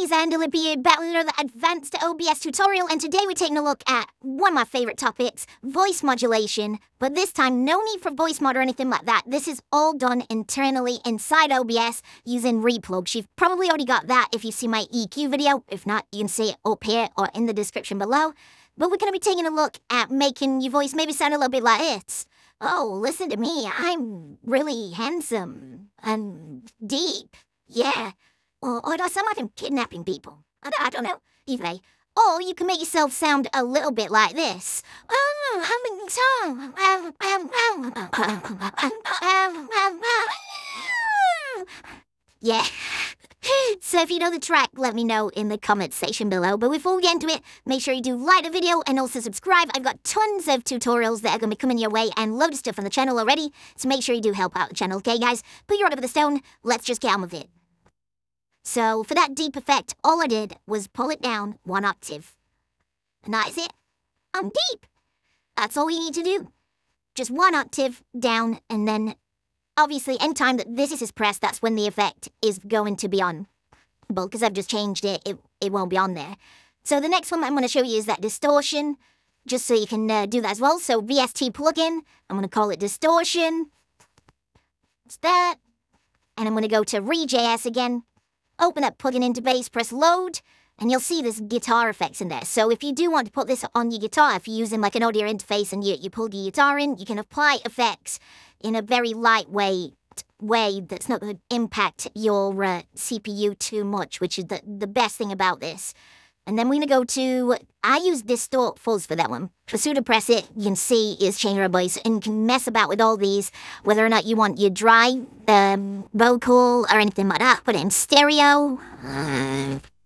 guys, Andalip here, back with another advanced OBS tutorial, and today we're taking a look at one of my favourite topics, voice modulation. But this time, no need for voice mod or anything like that. This is all done internally inside OBS using Replugs. You've probably already got that if you see my EQ video. If not, you can see it up here or in the description below. But we're going to be taking a look at making your voice maybe sound a little bit like this. Oh, listen to me, I'm really handsome and deep, yeah. Or does some of them kidnapping people? I don't know. Either way. Or you can make yourself sound a little bit like this. Yeah. So if you know the track, let me know in the comments section below. But before we get into it, make sure you do like the video and also subscribe. I've got tons of tutorials that are going to be coming your way and loads of stuff on the channel already. So make sure you do help out the channel, okay guys? Put your order with the stone. Let's just get on with it. So for that deep effect, all I did was pull it down 1 octave. And that is it. I'm deep. That's all you need to do. Just 1 octave down, and then obviously anytime that this is pressed, that's when the effect is going to be on. But because I've just changed it, it won't be on there. So the next one I'm going to show you is that distortion, just so you can do that as well. So VST plugin, I'm going to call it distortion. It's that. And I'm going to go to Re.js again. Open up plugin interface, press load, and you'll see this guitar effects in there. So if you do want to put this on your guitar, if you're using like an audio interface and you pull your guitar in, you can apply effects in a very lightweight way that's not going to impact your CPU too much, which is the best thing about this. And then we're going to go to, I use Distort Fuzz for that one. For pseudo press it, you can see it's changing our voice, and you can mess about with all these, whether or not you want your dry vocal or anything like that. Put it in stereo.